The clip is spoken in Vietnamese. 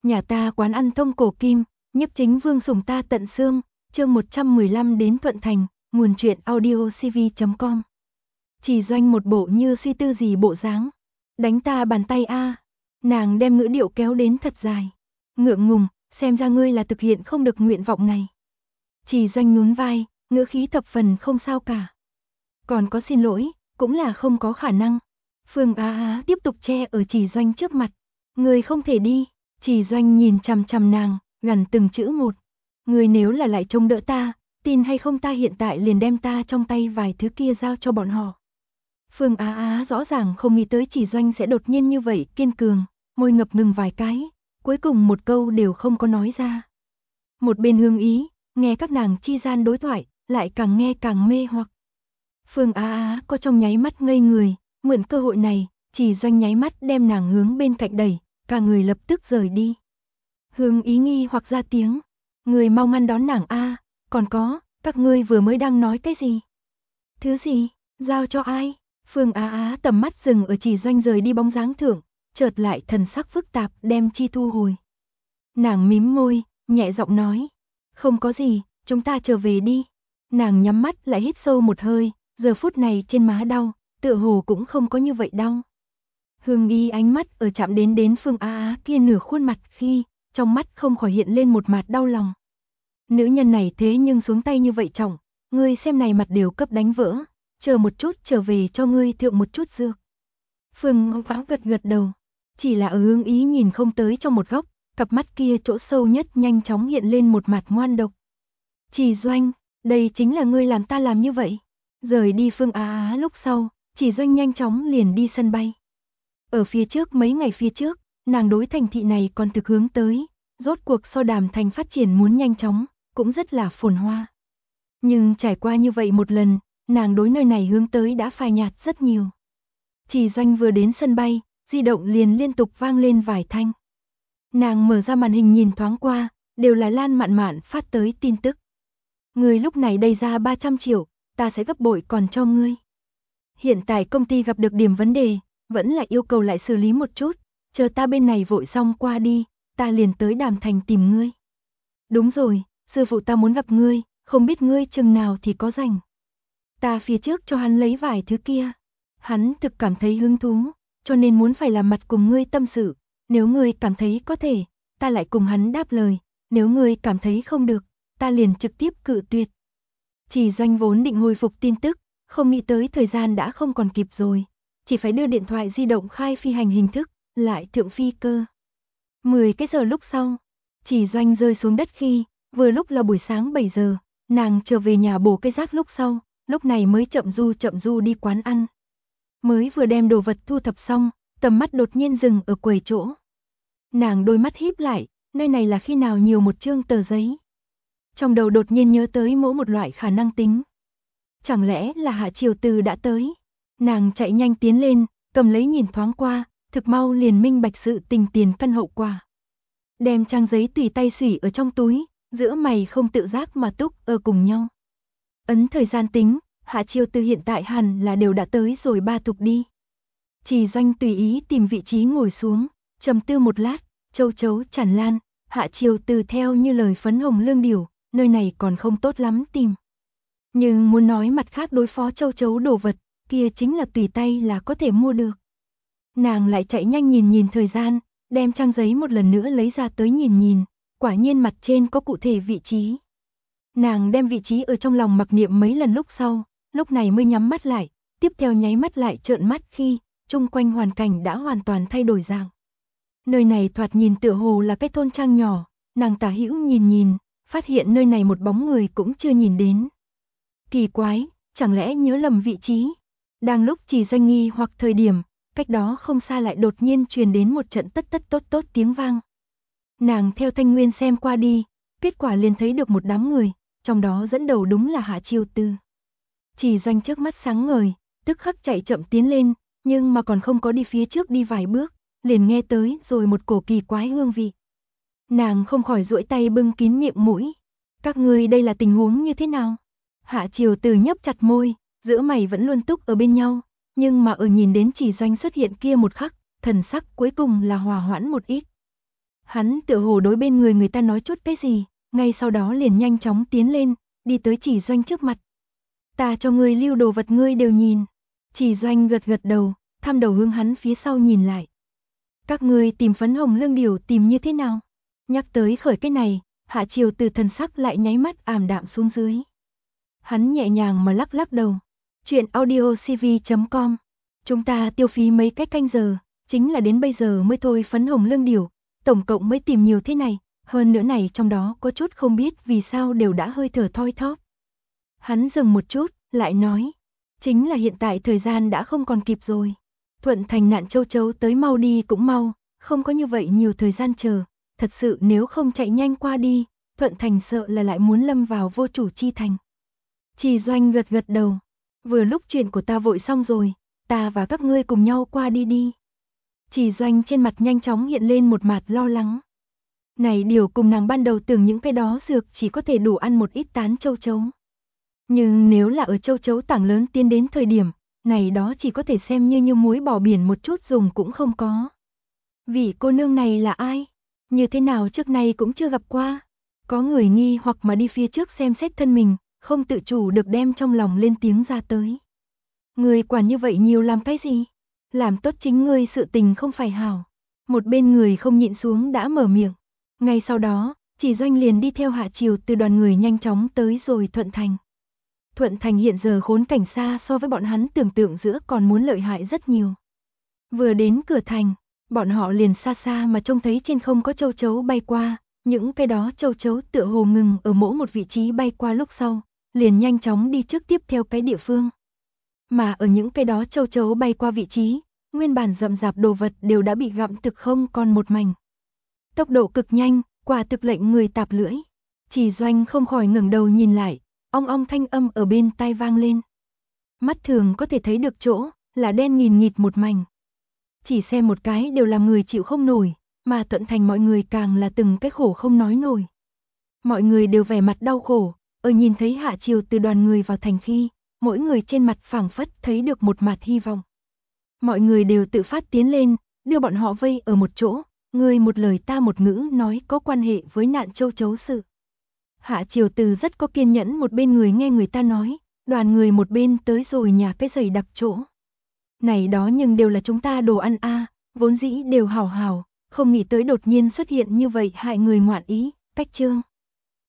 Nhà ta quán ăn thông cổ kim, nhiếp chính vương sủng ta tận xương, chương 115 đến Thuận Thành, nguồn truyện audio cv.com. Chỉ Doanh một bộ như suy tư gì bộ dáng. Đánh ta bàn tay a. Nàng đem ngữ điệu kéo đến thật dài. Ngượng ngùng, xem ra ngươi là thực hiện không được nguyện vọng này. Chỉ Doanh nhún vai, ngữ khí thập phần không sao cả. Còn có xin lỗi, cũng là không có khả năng. Phương Á Á tiếp tục che ở Chỉ Doanh trước mặt. Ngươi không thể đi. Chỉ Doanh nhìn chằm chằm nàng, gằn từng chữ một. Ngươi nếu là lại chống đỡ ta, tin hay không ta hiện tại liền đem ta trong tay vài thứ kia giao cho bọn họ. Phương Á Á rõ ràng không nghĩ tới Chỉ Doanh sẽ đột nhiên như vậy kiên cường, môi ngập ngừng vài cái, cuối cùng một câu đều không có nói ra. Một bên Hương Ý, nghe các nàng chi gian đối thoại, lại càng nghe càng mê hoặc. Phương Á Á có trong nháy mắt ngây người, mượn cơ hội này, Chỉ Doanh nháy mắt đem nàng hướng bên cạnh đẩy, cả người lập tức rời đi. Hương Ý nghi hoặc ra tiếng, người mau ngăn đón nàng a, còn có, các ngươi vừa mới đang nói cái gì? Thứ gì? Giao cho ai? Phương Á Á tầm mắt dừng ở Chỉ Doanh rời đi bóng dáng thượng, chợt lại thần sắc phức tạp đem chi thu hồi. Nàng mím môi, nhẹ giọng nói, không có gì, chúng ta trở về đi. Nàng nhắm mắt lại hít sâu một hơi, giờ phút này trên má đau, tựa hồ cũng không có như vậy đau. Hương Ý ánh mắt ở chạm đến Phương Á Á kia nửa khuôn mặt khi, trong mắt không khỏi hiện lên một mạt đau lòng. Nữ nhân này thế nhưng xuống tay như vậy trọng, ngươi xem này mặt đều cấp đánh vỡ, chờ một chút trở về cho ngươi thượng một chút dược. Phương Á gật gật đầu, chỉ là ở Hương Ý nhìn không tới trong một góc, cặp mắt kia chỗ sâu nhất nhanh chóng hiện lên một mặt ngoan độc. Chỉ Doanh, đây chính là ngươi làm ta làm như vậy. Rời đi Phương Á Á lúc sau, Chỉ Doanh nhanh chóng liền đi sân bay. Ở phía trước mấy ngày phía trước, nàng đối thành thị này còn thực hướng tới, rốt cuộc so Đàm Thành phát triển muốn nhanh chóng, cũng rất là phồn hoa. Nhưng trải qua như vậy một lần, nàng đối nơi này hướng tới đã phai nhạt rất nhiều. Chỉ Doanh vừa đến sân bay, di động liền liên tục vang lên vài thanh. Nàng mở ra màn hình nhìn thoáng qua, đều là Lan Mạn Mạn phát tới tin tức. Ngươi lúc này đầy ra 300 triệu, ta sẽ gấp bội còn cho ngươi. Hiện tại công ty gặp được điểm vấn đề, vẫn là yêu cầu lại xử lý một chút, chờ ta bên này vội xong qua đi, ta liền tới Đàm Thành tìm ngươi. Đúng rồi, sư phụ ta muốn gặp ngươi, không biết ngươi chừng nào thì có rảnh. Ta phía trước cho hắn lấy vài thứ kia. Hắn thực cảm thấy hứng thú, cho nên muốn phải làm mặt cùng ngươi tâm sự. Nếu ngươi cảm thấy có thể, ta lại cùng hắn đáp lời. Nếu ngươi cảm thấy không được, ta liền trực tiếp cự tuyệt. Chỉ Doanh vốn định hồi phục tin tức, không nghĩ tới thời gian đã không còn kịp rồi. Chỉ phải đưa điện thoại di động khai phi hành hình thức, lại thượng phi cơ. 10 cái giờ lúc sau, Chỉ Doanh rơi xuống đất khi, vừa lúc là buổi sáng 7 giờ, nàng trở về nhà bổ cái rác lúc sau, lúc này mới chậm du đi quán ăn. Mới vừa đem đồ vật thu thập xong, tầm mắt đột nhiên dừng ở quầy chỗ. Nàng đôi mắt híp lại, nơi này là khi nào nhiều một chương tờ giấy. Trong đầu đột nhiên nhớ tới mỗi một loại khả năng tính. Chẳng lẽ là Hạ Triều Từ đã tới? Nàng chạy nhanh tiến lên, cầm lấy nhìn thoáng qua, thực mau liền minh bạch sự tình tiền căn hậu quả. Đem trang giấy tùy tay xủy ở trong túi, giữa mày không tự giác mà túc ở cùng nhau. Ấn thời gian tính, Hạ Triều Từ hiện tại hẳn là đều đã tới rồi 3 tục đi. Chỉ Doanh tùy ý tìm vị trí ngồi xuống, trầm tư một lát, châu chấu tràn lan, Hạ Triều Từ theo như lời phấn hồng lương điểu, nơi này còn không tốt lắm tìm. Nhưng muốn nói mặt khác đối phó châu chấu đồ vật, kia chính là tùy tay là có thể mua được. Nàng lại chạy nhanh nhìn thời gian, đem trang giấy một lần nữa lấy ra tới nhìn, quả nhiên mặt trên có cụ thể vị trí. Nàng đem vị trí ở trong lòng mặc niệm mấy lần lúc sau, lúc này mới nhắm mắt lại, tiếp theo nháy mắt lại trợn mắt khi, chung quanh hoàn cảnh đã hoàn toàn thay đổi dạng. Nơi này thoạt nhìn tựa hồ là cái thôn trang nhỏ, nàng tả hữu nhìn, phát hiện nơi này một bóng người cũng chưa nhìn đến. Kỳ quái, chẳng lẽ nhớ lầm vị trí? Đang lúc Chỉ Doanh nghi hoặc thời điểm, cách đó không xa lại đột nhiên truyền đến một trận tất tốt tiếng vang. Nàng theo thanh nguyên xem qua đi, kết quả liền thấy được một đám người, trong đó dẫn đầu đúng là Hạ Triều Từ. Chỉ Doanh trước mắt sáng ngời, tức khắc chạy chậm tiến lên, nhưng mà còn không có đi phía trước đi vài bước, liền nghe tới rồi một cổ kỳ quái hương vị. Nàng không khỏi duỗi tay bưng kín miệng mũi. Các ngươi đây là tình huống như thế nào? Hạ Triều Từ nhấp chặt môi, giữa mày vẫn luôn túc ở bên nhau, nhưng mà ở nhìn đến Chỉ Doanh xuất hiện kia một khắc, thần sắc cuối cùng là hòa hoãn một ít. Hắn tựa hồ đối bên người ta nói chút cái gì, ngay sau đó liền nhanh chóng tiến lên, đi tới Chỉ Doanh trước mặt. Ta cho ngươi lưu đồ vật ngươi đều nhìn. Chỉ Doanh gật gật đầu, thăm đầu hướng hắn phía sau nhìn lại. Các ngươi tìm phấn hồng lương điểu tìm như thế nào? Nhắc tới khởi cái này, Hạ Triều Từ thần sắc lại nháy mắt ảm đạm xuống dưới. Hắn nhẹ nhàng mà lắc lắc đầu. Chuyện audiocv.com. Chúng ta tiêu phí mấy cái canh giờ, chính là đến bây giờ mới thôi phấn hồng lương điểu, tổng cộng mới tìm nhiều thế này, hơn nữa này trong đó có chút không biết vì sao đều đã hơi thở thoi thóp. Hắn dừng một chút, lại nói, chính là hiện tại thời gian đã không còn kịp rồi. Thuận Thành nạn châu chấu tới mau đi cũng mau, không có như vậy nhiều thời gian chờ, thật sự nếu không chạy nhanh qua đi, Thuận Thành sợ là lại muốn lâm vào vô chủ chi thành. Chỉ Doanh gật gật đầu, vừa lúc chuyện của ta vội xong rồi, ta và các ngươi cùng nhau qua đi đi. Chỉ Doanh trên mặt nhanh chóng hiện lên một mặt lo lắng. Này điều cùng nàng ban đầu tưởng những cái đó dược chỉ có thể đủ ăn một ít tán châu chấu. Nhưng nếu là ở châu chấu tảng lớn tiến đến thời điểm, này đó chỉ có thể xem như muối bỏ biển một chút dùng cũng không có. Vị cô nương này là ai? Như thế nào trước nay cũng chưa gặp qua? Có người nghi hoặc mà đi phía trước xem xét thân mình, không tự chủ được đem trong lòng lên tiếng ra tới. Người quản như vậy nhiều làm cái gì? Làm tốt chính ngươi sự tình không phải hảo. Một bên người không nhịn xuống đã mở miệng. Ngay sau đó, Chỉ Doanh liền đi theo Hạ Triều Từ đoàn người nhanh chóng tới rồi Thuận Thành. Thuận Thành hiện giờ khốn cảnh xa so với bọn hắn tưởng tượng giữa còn muốn lợi hại rất nhiều. Vừa đến cửa thành, bọn họ liền xa xa mà trông thấy trên không có châu chấu bay qua, những cái đó châu chấu tựa hồ ngừng ở mỗi một vị trí bay qua lúc sau, liền nhanh chóng đi trước tiếp theo cái địa phương. Mà ở những cái đó châu chấu bay qua vị trí, nguyên bản rậm rạp đồ vật đều đã bị gặm thực không còn một mảnh. Tốc độ cực nhanh, quả thực lệnh người tạp lưỡi. Chỉ Doanh không khỏi ngẩng đầu nhìn lại, ong ong thanh âm ở bên tai vang lên. Mắt thường có thể thấy được chỗ, là đen nghìn nghịt một mảnh. Chỉ xem một cái đều làm người chịu không nổi, mà Thuận Thành mọi người càng là từng cái khổ không nói nổi. Mọi người đều vẻ mặt đau khổ, ở nhìn thấy Hạ Triều Từ đoàn người vào thành khi, mỗi người trên mặt phảng phất thấy được một mặt hy vọng. Mọi người đều tự phát tiến lên, đưa bọn họ vây ở một chỗ, người một lời ta một ngữ nói có quan hệ với nạn châu chấu sự. Hạ Triều Từ rất có kiên nhẫn một bên người nghe người ta nói, đoàn người một bên tới rồi nhà cái giày đặc chỗ. Này đó nhưng đều là chúng ta đồ ăn a, vốn dĩ đều hảo hảo, không nghĩ tới đột nhiên xuất hiện như vậy hại người ngoạn ý, cách chương.